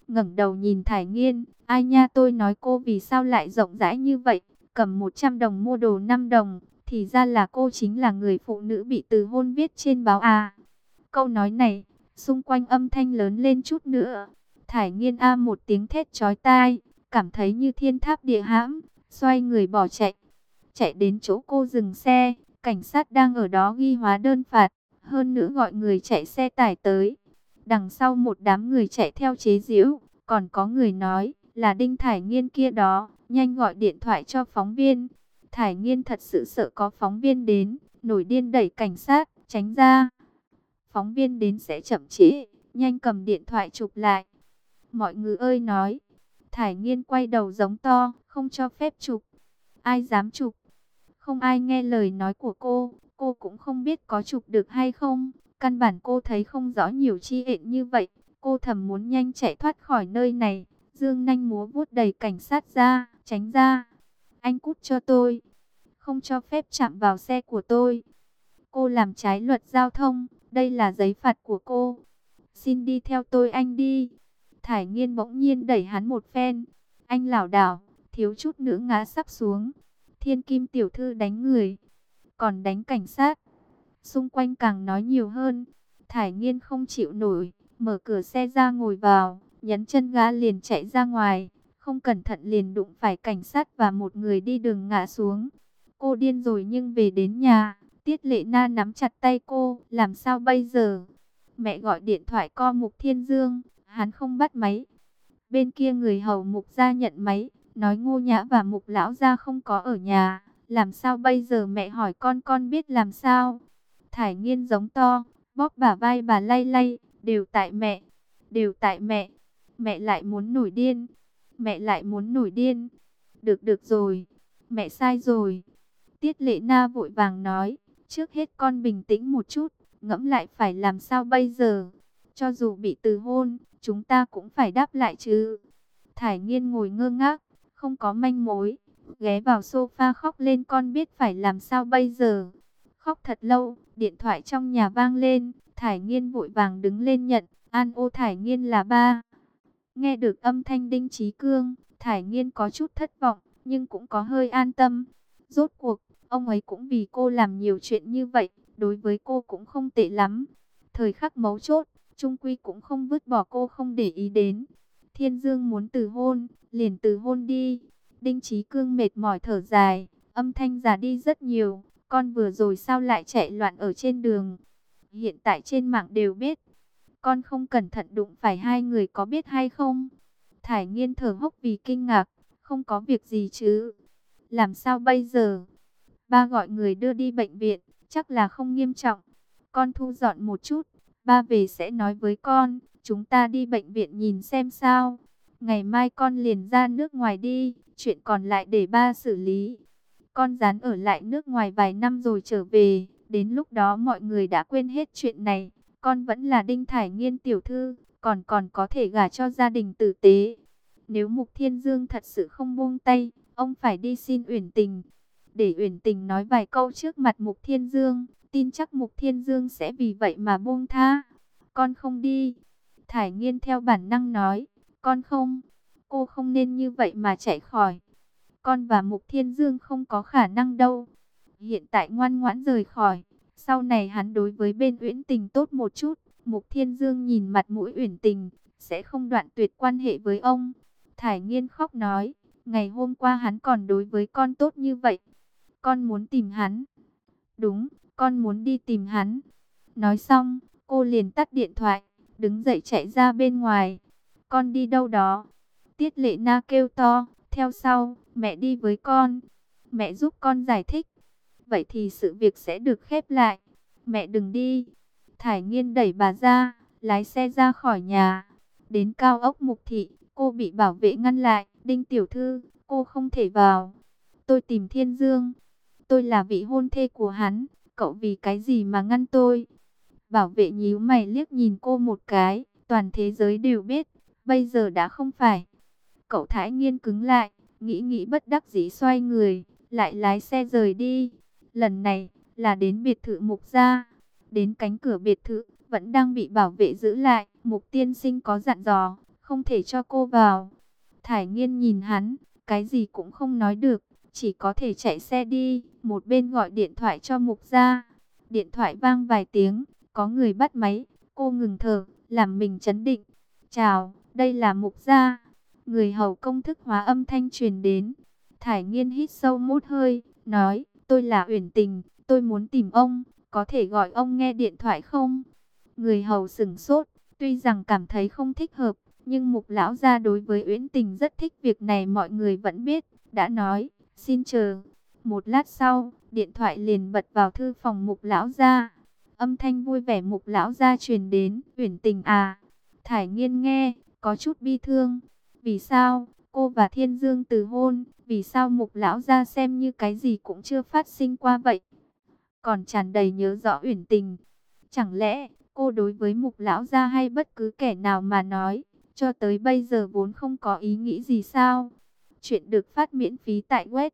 ngẩng đầu nhìn Thải Nghiên. Ai nha, tôi nói cô vì sao lại rộng rãi như vậy, cầm 100 đồng mua đồ 5 đồng, thì ra là cô chính là người phụ nữ bị từ hôn viết trên báo à. Câu nói này, xung quanh âm thanh lớn lên chút nữa. Thải Nghiên a một tiếng thét chói tai, cảm thấy như thiên tháp địa hãm, xoay người bỏ chạy. Chạy đến chỗ cô dừng xe, cảnh sát đang ở đó ghi hóa đơn phạt, hơn nữa gọi người chạy xe tải tới. Đằng sau một đám người chạy theo chế giễu, còn có người nói là Đinh Thải Nghiên kia đó, nhanh gọi điện thoại cho phóng viên. Thải Nghiên thật sự sợ có phóng viên đến, nổi điên đẩy cảnh sát, tránh ra. Phóng viên đến sẽ chậm trễ, nhanh cầm điện thoại chụp lại. Mọi người ơi nói. Thải Nghiên quay đầu giống to, không cho phép chụp. Ai dám chụp? Không ai nghe lời nói của cô cũng không biết có chụp được hay không. Căn bản cô thấy không rõ nhiều chi hẹn như vậy. Cô thầm muốn nhanh chạy thoát khỏi nơi này. Dương nanh múa vuốt đẩy cảnh sát ra, tránh ra. Anh cút cho tôi. Không cho phép chạm vào xe của tôi. Cô làm trái luật giao thông. Đây là giấy phạt của cô. Xin đi theo tôi anh đi. Thải Nghiên bỗng nhiên đẩy hắn một phen. Anh lảo đảo, thiếu chút nữa ngã sắp xuống. Thiên Kim tiểu thư đánh người, còn đánh cảnh sát. Xung quanh càng nói nhiều hơn. Thải Nghiên không chịu nổi, mở cửa xe ra ngồi vào, nhấn chân ga liền chạy ra ngoài. Không cẩn thận liền đụng phải cảnh sát và một người đi đường ngã xuống. Cô điên rồi nhưng về đến nhà, Tiết Lệ Na nắm chặt tay cô, làm sao bây giờ? Mẹ gọi điện thoại co Mục Thiên Dương, hắn không bắt máy. Bên kia người hầu Mục gia nhận máy, nói Ngô Nhã và Mục lão gia không có ở nhà. Làm sao bây giờ, mẹ hỏi con biết làm sao? Thải Nghiên giống to, bóp bả vai bà lay lay, đều tại mẹ, đều tại mẹ. Mẹ lại muốn nổi điên, mẹ lại muốn nổi điên. Được rồi, mẹ sai rồi. Tiết Lệ Na vội vàng nói, trước hết con bình tĩnh một chút, ngẫm lại phải làm sao bây giờ. Cho dù bị từ hôn, chúng ta cũng phải đáp lại chứ. Thải Nghiên ngồi ngơ ngác, không có manh mối, ghé vào sofa khóc lên. Con biết phải làm sao bây giờ. Khóc thật lâu, điện thoại trong nhà vang lên. Thải Nghiên vội vàng đứng lên nhận. An ô, Thải Nghiên là ba. Nghe được âm thanh Đinh Chí Cương, Thải Nghiên có chút thất vọng, nhưng cũng có hơi an tâm. Rốt cuộc, ông ấy cũng vì cô làm nhiều chuyện như vậy, đối với cô cũng không tệ lắm. Thời khắc mấu chốt, Trung Quy cũng không vứt bỏ cô không để ý đến. Thiên Dương muốn từ hôn, liền từ hôn đi. Đinh Chí Cương mệt mỏi thở dài, âm thanh già đi rất nhiều. Con vừa rồi sao lại chạy loạn ở trên đường? Hiện tại trên mạng đều biết. Con không cẩn thận đụng phải hai người có biết hay không? Thải Nghiên thở hốc vì kinh ngạc. Không có việc gì chứ? Làm sao bây giờ? Ba gọi người đưa đi bệnh viện, chắc là không nghiêm trọng. Con thu dọn một chút, ba về sẽ nói với con. Chúng ta đi bệnh viện nhìn xem sao. Ngày mai con liền ra nước ngoài đi, chuyện còn lại để ba xử lý. Con dán ở lại nước ngoài vài năm rồi trở về, đến lúc đó mọi người đã quên hết chuyện này. Con vẫn là Đinh Thải Nghiên tiểu thư, còn có thể gả cho gia đình tử tế. Nếu Mục Thiên Dương thật sự không buông tay, ông phải đi xin Uyển Tình. Để Uyển Tình nói vài câu trước mặt Mục Thiên Dương, tin chắc Mục Thiên Dương sẽ vì vậy mà buông tha. Con không đi. Thải Nghiên theo bản năng nói, con không. Cô không nên như vậy mà chạy khỏi. Con và Mục Thiên Dương không có khả năng đâu. Hiện tại ngoan ngoãn rời khỏi. Sau này hắn đối với bên Uyển Tình tốt một chút. Mục Thiên Dương nhìn mặt mũi Uyển Tình, sẽ không đoạn tuyệt quan hệ với ông. Thải Nghiên khóc nói, ngày hôm qua hắn còn đối với con tốt như vậy. Con muốn tìm hắn. Đúng, con muốn đi tìm hắn. Nói xong, cô liền tắt điện thoại, đứng dậy chạy ra bên ngoài. Con đi đâu đó? Tiết Lệ Na kêu to, theo sau, mẹ đi với con. Mẹ giúp con giải thích. Vậy thì sự việc sẽ được khép lại. Mẹ đừng đi. Thải Nghiên đẩy bà ra, lái xe ra khỏi nhà. Đến cao ốc Mục Thị, cô bị bảo vệ ngăn lại. Đinh tiểu thư, cô không thể vào. Tôi tìm Thiên Dương. Tôi là vị hôn thê của hắn. Cậu vì cái gì mà ngăn tôi? Bảo vệ nhíu mày liếc nhìn cô một cái. Toàn thế giới đều biết. Bây giờ đã không phải. Cậu Thải Nghiên cứng lại. Nghĩ bất đắc dĩ xoay người. Lại lái xe rời đi. Lần này là đến biệt thự Mục gia. Đến cánh cửa biệt thự vẫn đang bị bảo vệ giữ lại. Mục tiên sinh có dặn dò, không thể cho cô vào. Thải Nghiên nhìn hắn, cái gì cũng không nói được, chỉ có thể chạy xe đi, một bên gọi điện thoại cho Mục Gia. Điện thoại vang vài tiếng, có người bắt máy, cô ngừng thở, làm mình trấn định. Chào, đây là Mục Gia. Người hầu công thức hóa âm thanh truyền đến. Thải Nghiên hít sâu một hơi, nói, tôi là Uyển Tình, tôi muốn tìm ông, có thể gọi ông nghe điện thoại không? Người hầu sửng sốt, tuy rằng cảm thấy không thích hợp, nhưng Mục lão gia đối với Uyển Tình rất thích việc này, mọi người vẫn biết, đã nói, xin chờ. Một lát sau, điện thoại liền bật vào thư phòng Mục lão gia. Âm thanh vui vẻ Mục lão gia truyền đến, Uyển Tình à? Thải Nghiên nghe, có chút bi thương. Vì sao? Cô và Thiên Dương từ hôn, vì sao Mục lão gia xem như cái gì cũng chưa phát sinh qua vậy? Còn tràn đầy nhớ rõ Uyển Tình. Chẳng lẽ cô đối với Mục lão gia hay bất cứ kẻ nào mà nói, cho tới bây giờ vốn không có ý nghĩ gì sao? Chuyện được phát miễn phí tại web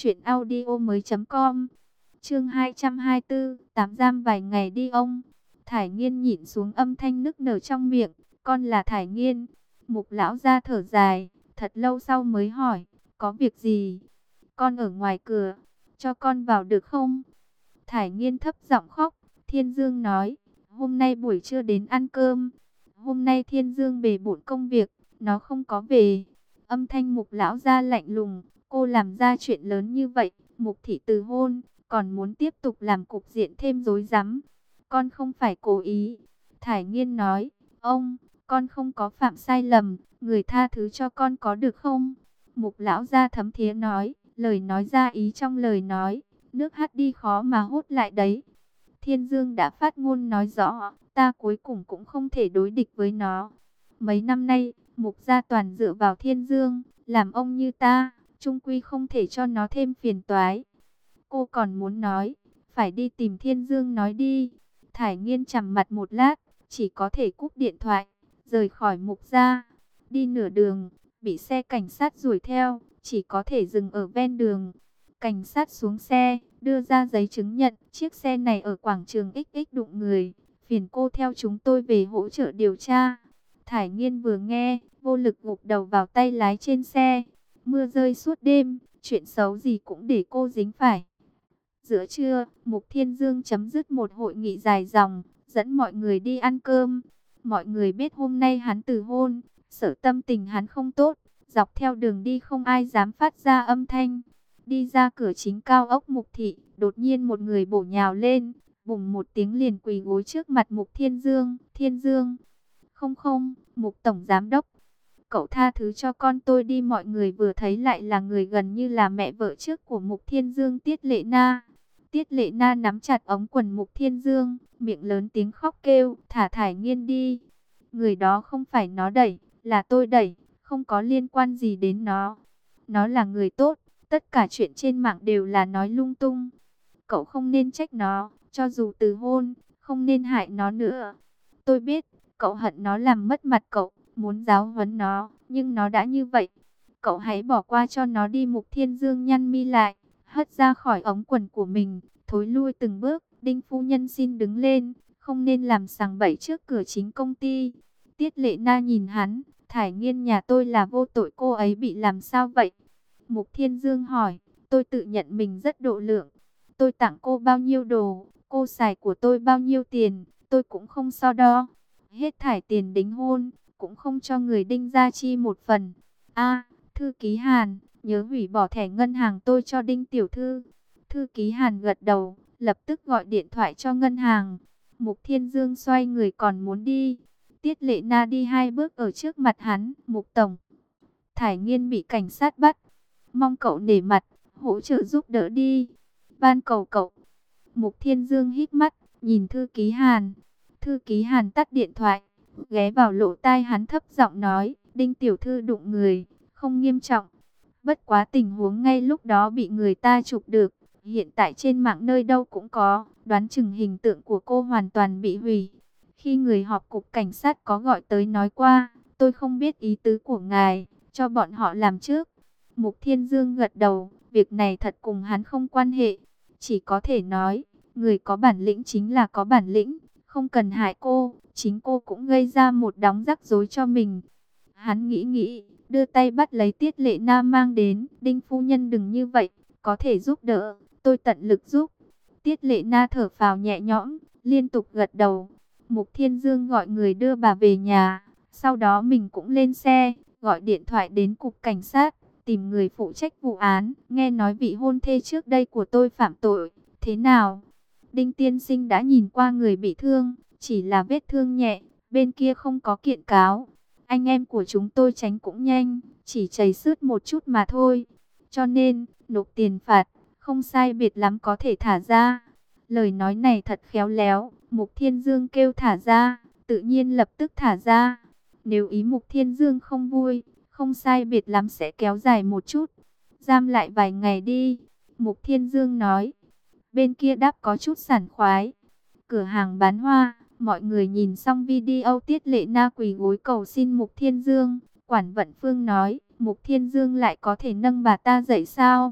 truyệnaudiomoi.com. Chương 224, tạm giam vài ngày đi ông. Thải Nghiên nhịn xuống âm thanh nức nở trong miệng, con là Thải Nghiên. Mục lão gia thở dài, thật lâu sau mới hỏi, có việc gì? Con ở ngoài cửa, cho con vào được không? Thải Nghiên thấp giọng khóc. Thiên Dương nói, hôm nay buổi trưa đến ăn cơm. Hôm nay Thiên Dương bề bộn công việc, nó không có về. Âm thanh Mục lão gia lạnh lùng, cô làm ra chuyện lớn như vậy, Mục thị từ hôn, còn muốn tiếp tục làm cục diện thêm rối rắm. Con không phải cố ý. Thải Nghiên nói, ông, con không có phạm sai lầm, người tha thứ cho con có được không? Mục lão gia thấm thía nói, lời nói ra ý trong lời nói, nước hắt đi khó mà hút lại đấy. Thiên Dương đã phát ngôn nói rõ, ta cuối cùng cũng không thể đối địch với nó. Mấy năm nay, Mục gia toàn dựa vào Thiên Dương, làm ông như ta, chung quy không thể cho nó thêm phiền toái. Cô còn muốn nói, phải đi tìm Thiên Dương nói đi. Thải Nghiên trầm mặt một lát, chỉ có thể cúp điện thoại, rời khỏi Mục gia. Đi nửa đường, bị xe cảnh sát đuổi theo, chỉ có thể dừng ở ven đường. Cảnh sát xuống xe, đưa ra giấy chứng nhận, chiếc xe này ở quảng trường XX đụng người, phiền cô theo chúng tôi về hỗ trợ điều tra. Thải Nghiên vừa nghe, vô lực gục đầu vào tay lái trên xe. Mưa rơi suốt đêm, chuyện xấu gì cũng để cô dính phải. Giữa trưa, Mục Thiên Dương chấm dứt một hội nghị dài dòng, dẫn mọi người đi ăn cơm. Mọi người biết hôm nay hắn từ hôn, sợ tâm tình hắn không tốt, dọc theo đường đi không ai dám phát ra âm thanh. Đi ra cửa chính cao ốc Mục thị, đột nhiên một người bổ nhào lên, bùng một tiếng liền quỳ gối trước mặt Mục Thiên Dương. Thiên Dương, không không, Mục Tổng Giám Đốc, cậu tha thứ cho con tôi đi. Mọi người vừa thấy lại là người gần như là mẹ vợ trước của Mục Thiên Dương, Tiết Lệ Na. Tiết Lệ Na nắm chặt ống quần Mục Thiên Dương, miệng lớn tiếng khóc kêu, thả Thải Nghiên đi. Người đó không phải nó đẩy, là tôi đẩy, không có liên quan gì đến nó. Nó là người tốt, tất cả chuyện trên mạng đều là nói lung tung. Cậu không nên trách nó, cho dù từ hôn, không nên hại nó nữa. Tôi biết, cậu hận nó làm mất mặt cậu, muốn giáo huấn nó, nhưng nó đã như vậy. Cậu hãy bỏ qua cho nó đi. Mục Thiên Dương nhăn mi lại, hất ra khỏi ống quần của mình, thối lui từng bước. Đinh phu nhân xin đứng lên, không nên làm sằng bậy trước cửa chính công ty. Tiết Lệ Na nhìn hắn, Thải Nghiên nhà tôi là vô tội, cô ấy bị làm sao vậy? Mục Thiên Dương hỏi, tôi tự nhận mình rất độ lượng. Tôi tặng cô bao nhiêu đồ, cô xài của tôi bao nhiêu tiền, tôi cũng không so đo. Hết thải tiền đính hôn, cũng không cho người Đinh gia chi một phần. A, thư ký Hàn, nhớ hủy bỏ thẻ ngân hàng tôi cho Đinh tiểu thư. Thư ký Hàn gật đầu, lập tức gọi điện thoại cho ngân hàng. Mục Thiên Dương xoay người còn muốn đi. Tiết Lệ Na đi hai bước ở trước mặt hắn. Mục Tổng, Thải Nghiên bị cảnh sát bắt, mong cậu nể mặt, hỗ trợ giúp đỡ đi. Van cầu cậu. Mục Thiên Dương hít mắt, nhìn thư ký Hàn. Thư ký Hàn tắt điện thoại, ghé vào lỗ tai hắn thấp giọng nói, Đinh tiểu thư đụng người, không nghiêm trọng. Bất quá tình huống ngay lúc đó bị người ta chụp được, hiện tại trên mạng nơi đâu cũng có, đoán chừng hình tượng của cô hoàn toàn bị hủy. Khi người họp cục cảnh sát có gọi tới nói qua, tôi không biết ý tứ của ngài, cho bọn họ làm trước. Mục Thiên Dương gật đầu, việc này thật cùng hắn không quan hệ, chỉ có thể nói, người có bản lĩnh chính là có bản lĩnh, không cần hại cô, chính cô cũng gây ra một đống rắc rối cho mình. Hắn nghĩ nghĩ, đưa tay bắt lấy Tiết Lệ Na mang đến. Đinh phu nhân đừng như vậy, có thể giúp đỡ, tôi tận lực giúp. Tiết Lệ Na thở phào nhẹ nhõm, liên tục gật đầu. Mục Thiên Dương gọi người đưa bà về nhà, sau đó mình cũng lên xe, gọi điện thoại đến cục cảnh sát, tìm người phụ trách vụ án. Nghe nói vị hôn thê trước đây của tôi phạm tội, thế nào? Đinh tiên sinh đã nhìn qua người bị thương, chỉ là vết thương nhẹ, bên kia không có kiện cáo. Anh em của chúng tôi tránh cũng nhanh, chỉ chảy xước một chút mà thôi. Cho nên, nộp tiền phạt, không sai biệt lắm có thể thả ra. Lời nói này thật khéo léo, Mục Thiên Dương kêu thả ra, tự nhiên lập tức thả ra. Nếu ý Mục Thiên Dương không vui, không sai biệt lắm sẽ kéo dài một chút. Giam lại vài ngày đi, Mục Thiên Dương nói. Bên kia đáp có chút sảng khoái. Cửa hàng bán hoa, mọi người nhìn xong video Tiết Lệ Na quỳ gối cầu xin Mục Thiên Dương. Quản Vận Phương nói, Mục Thiên Dương lại có thể nâng bà ta dậy sao?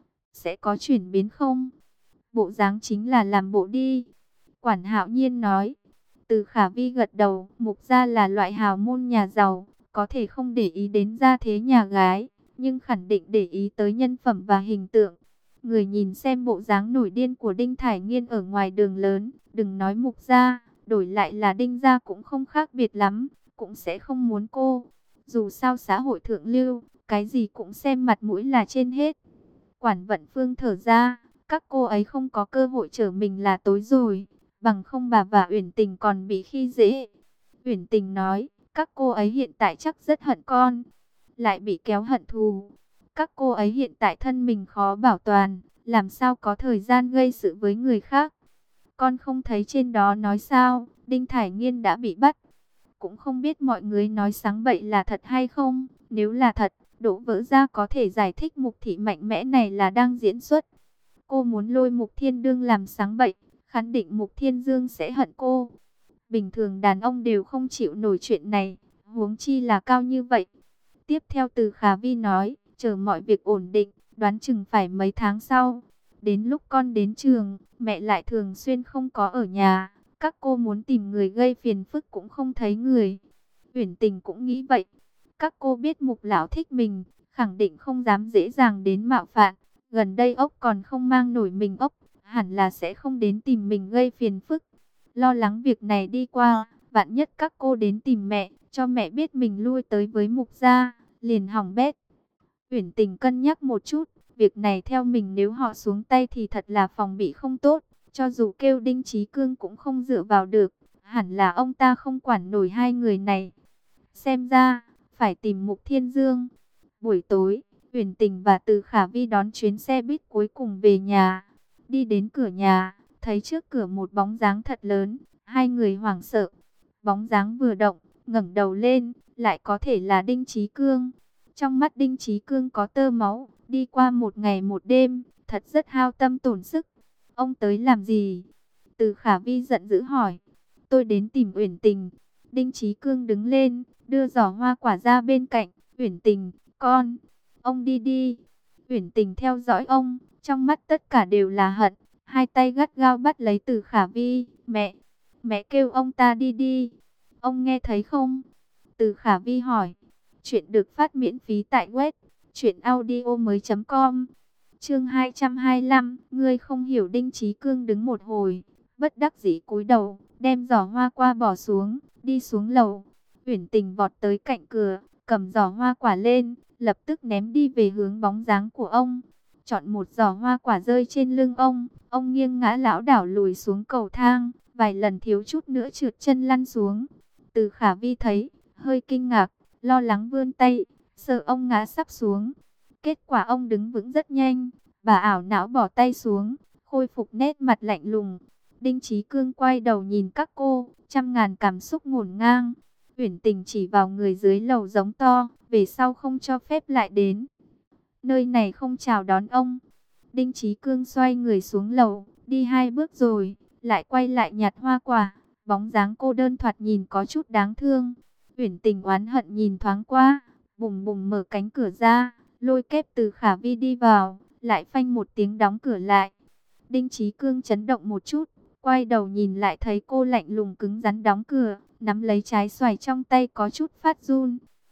Sẽ có chuyển biến không? Bộ dáng chính là làm bộ đi. Quản Hạo Nhiên nói. Từ Khả Vi gật đầu, Mục gia là loại hào môn nhà giàu, có thể không để ý đến gia thế nhà gái, nhưng khẳng định để ý tới nhân phẩm và hình tượng. Người nhìn xem bộ dáng nổi điên của Đinh Thải Nghiên ở ngoài đường lớn, đừng nói Mục gia, đổi lại là Đinh gia cũng không khác biệt lắm, cũng sẽ không muốn cô. Dù sao xã hội thượng lưu, cái gì cũng xem mặt mũi là trên hết. Quản Vận Phương thở ra, các cô ấy không có cơ hội trở mình là tối rồi, bằng không bà và Uyển Tình còn bị khi dễ. Uyển Tình nói, các cô ấy hiện tại chắc rất hận con, lại bị kéo hận thù. Các cô ấy hiện tại thân mình khó bảo toàn, làm sao có thời gian gây sự với người khác. Con không thấy trên đó nói sao, Đinh Thải Nghiên đã bị bắt. Cũng không biết mọi người nói sáng bậy là thật hay không. Nếu là thật, Đỗ Vỡ Gia có thể giải thích Mục thị mạnh mẽ này là đang diễn xuất. Cô muốn lôi Mục Thiên Đương làm sáng bậy, khẳng định Mục Thiên Dương sẽ hận cô. Bình thường đàn ông đều không chịu nổi chuyện này, huống chi là cao như vậy. Tiếp theo Từ Khả Vi nói, chờ mọi việc ổn định, đoán chừng phải mấy tháng sau. Đến lúc con đến trường, mẹ lại thường xuyên không có ở nhà. Các cô muốn tìm người gây phiền phức cũng không thấy người. Uyển Tình cũng nghĩ vậy. Các cô biết Mục lão thích mình, khẳng định không dám dễ dàng đến mạo phạm. Gần đây ốc còn không mang nổi mình ốc, hẳn là sẽ không đến tìm mình gây phiền phức. Lo lắng việc này đi qua, vạn nhất các cô đến tìm mẹ, cho mẹ biết mình lui tới với Mục gia, liền hỏng bét. Uyển Tình cân nhắc một chút, việc này theo mình nếu họ xuống tay thì thật là phòng bị không tốt. Cho dù kêu Đinh Chí Cương cũng không dựa vào được, hẳn là ông ta không quản nổi hai người này. Xem ra, phải tìm Mục Thiên Dương. Buổi tối, Uyển Tình và Từ Khả Vi đón chuyến xe buýt cuối cùng về nhà. Đi đến cửa nhà, thấy trước cửa một bóng dáng thật lớn, hai người hoảng sợ. Bóng dáng vừa động, ngẩng đầu lên, lại có thể là Đinh Chí Cương. Trong mắt Đinh Chí Cương có tơ máu, đi qua một ngày một đêm, thật rất hao tâm tổn sức. Ông tới làm gì? Từ Khả Vi giận dữ hỏi. Tôi đến tìm Uyển Tình. Đinh Chí Cương đứng lên, đưa giỏ hoa quả ra bên cạnh. Uyển Tình, con, ông đi đi. Uyển Tình theo dõi ông, trong mắt tất cả đều là hận. Hai tay gắt gao bắt lấy Từ Khả Vi. Mẹ kêu ông ta đi đi. Ông nghe thấy không? Từ Khả Vi hỏi. Chuyện được phát miễn phí tại web truyệnaudiomoi.com. Chương 225, ngươi không hiểu. Đinh Chí Cương đứng một hồi, bất đắc dĩ cúi đầu, đem giỏ hoa qua bỏ xuống, đi xuống lầu. Uyển Tình vọt tới cạnh cửa, cầm giỏ hoa quả lên, lập tức ném đi về hướng bóng dáng của ông. Chọn một giỏ hoa quả rơi trên lưng ông nghiêng ngã lảo đảo lùi xuống cầu thang, vài lần thiếu chút nữa trượt chân lăn xuống. Từ Khả Vi thấy, hơi kinh ngạc, lo lắng vươn tay, sợ ông ngã sắp xuống. Kết quả ông đứng vững rất nhanh, bà ảo não bỏ tay xuống, khôi phục nét mặt lạnh lùng. Đinh Chí Cương quay đầu nhìn các cô, trăm ngàn cảm xúc ngổn ngang. Uyển Tình chỉ vào người dưới lầu giống to, về sau không cho phép lại đến. Nơi này không chào đón ông. Đinh Chí Cương xoay người xuống lầu, đi hai bước rồi, lại quay lại nhặt hoa quả. Bóng dáng cô đơn thoạt nhìn có chút đáng thương. Uyển Tình oán hận nhìn thoáng qua, bùng bùng mở cánh cửa ra, lôi kép Từ Khả Vi đi vào, lại phanh một tiếng đóng cửa lại. Đinh Chí Cương chấn động một chút, quay đầu nhìn lại thấy cô lạnh lùng cứng rắn đóng cửa, nắm lấy trái xoài trong tay có chút phát run.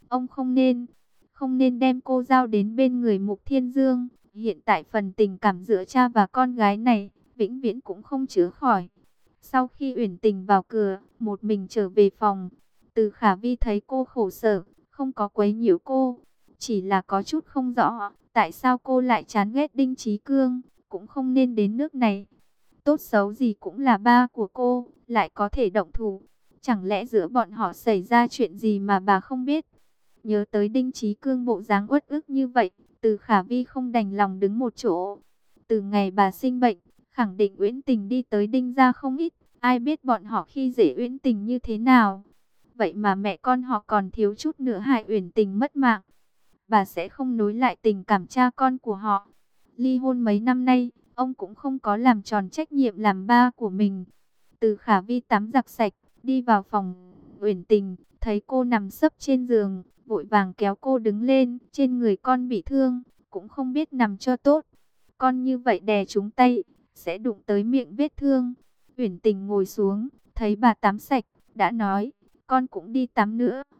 Ông không nên đem cô giao đến bên người Mục Thiên Dương. Hiện tại phần tình cảm giữa cha và con gái này, vĩnh viễn cũng không chữa khỏi. Sau khi Uyển Tình vào cửa, một mình trở về phòng, Từ Khả Vi thấy cô khổ sở, không có quấy nhiễu cô. Chỉ là có chút không rõ, tại sao cô lại chán ghét Đinh Chí Cương, cũng không nên đến nước này. Tốt xấu gì cũng là ba của cô, lại có thể động thủ. Chẳng lẽ giữa bọn họ xảy ra chuyện gì mà bà không biết? Nhớ tới Đinh Chí Cương bộ dáng uất ức như vậy, Từ Khả Vi không đành lòng đứng một chỗ. Từ ngày bà sinh bệnh, khẳng định Uyển Tình đi tới Đinh gia không ít, ai biết bọn họ khi dễ Uyển Tình như thế nào. Vậy mà mẹ con họ còn thiếu chút nữa hại Uyển Tình mất mạng. Bà sẽ không nối lại tình cảm cha con của họ. Ly hôn mấy năm nay, ông cũng không có làm tròn trách nhiệm làm ba của mình. Từ Khả Vi tắm giặt sạch, đi vào phòng Uyển Tình, thấy cô nằm sấp trên giường, vội vàng kéo cô đứng lên. Trên người con bị thương, cũng không biết nằm cho tốt. Con như vậy đè trúng tay, sẽ đụng tới miệng vết thương. Uyển Tình ngồi xuống, thấy bà tắm sạch, đã nói, con cũng đi tắm nữa.